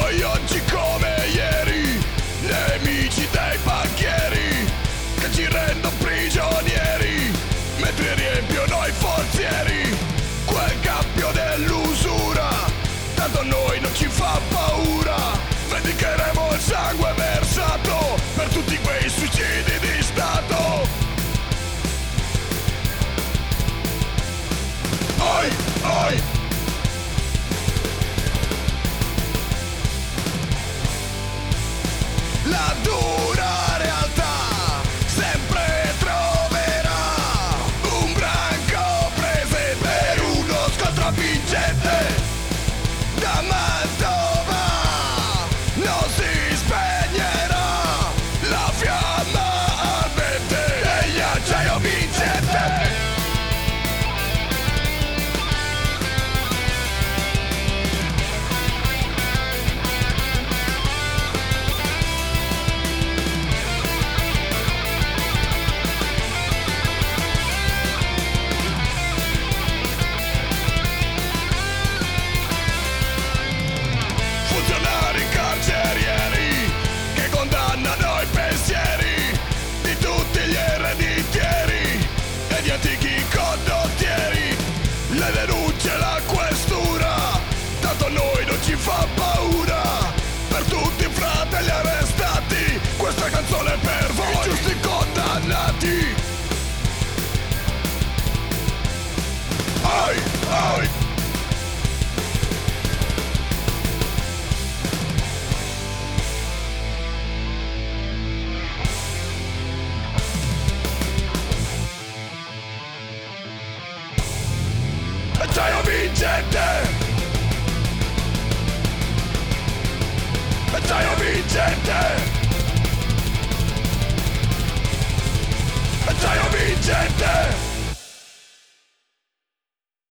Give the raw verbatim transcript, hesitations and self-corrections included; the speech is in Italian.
noi oggi come ieri, nemici dei banchieri che ci rendono prigionieri, mentre riempiono i forzieri quel cappio dell'usura. Tanto a noi non ci fa paura, vendicheremo il sangue versato per tutti quei suicidi di Stato. Oi, oi! La dura realtà sempre troverà un branco prese per uno scontro vincente. Da Mantova non si spegnerà la fiamma ardente degli acciaio vincente. Funzionari carcerieri che condannano i pensieri di tutti gli ereditieri e gli antichi condottieri. Le denunce la questura, tanto a noi non ci fa paura. Per tutti i fratelli arrestati, questa canzone è per voi, i giusti condannati. Oi, oi! Acciaio vincente! Acciaio vincente! Acciaio vincente!